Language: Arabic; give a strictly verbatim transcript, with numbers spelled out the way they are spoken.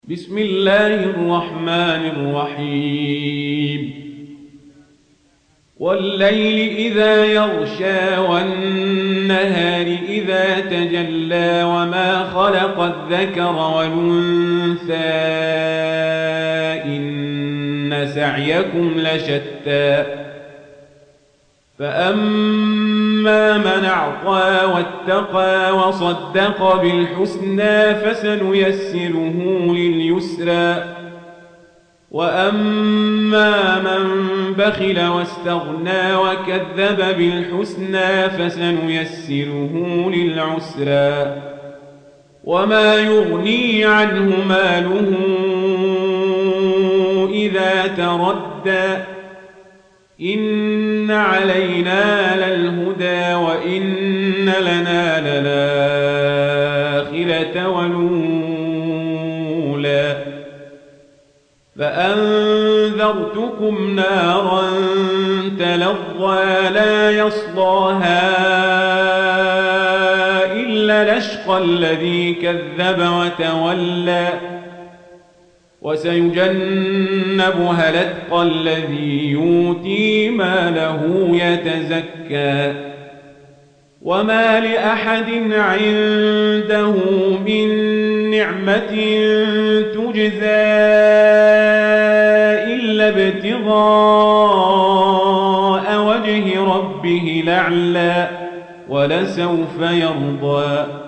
بسم الله الرحمن الرحيم والليل إذا يغشى والنهار إذا تجلى وما خلق الذكر والأنثى إن سعيكم لشتى فأما من أعطى واتقى وصدق بالحسنى فسنيسره لليسرى وأما من بخل واستغنى وكذب بالحسنى فسنيسره للعسرى وما يغني عنه ماله إذا تردى إن علينا للهدى وإن لنا للآخرة والأولى فأنذرتكم نارا تلظى لا يصلاها إلا الأشقى الذي كذب وتولى وسيجنبها الأتقى الذي يؤتي ماله يتزكى وما لأحد عنده من نعمة تجزى إلا ابتغاء وجه ربه الأعلى ولسوف يرضى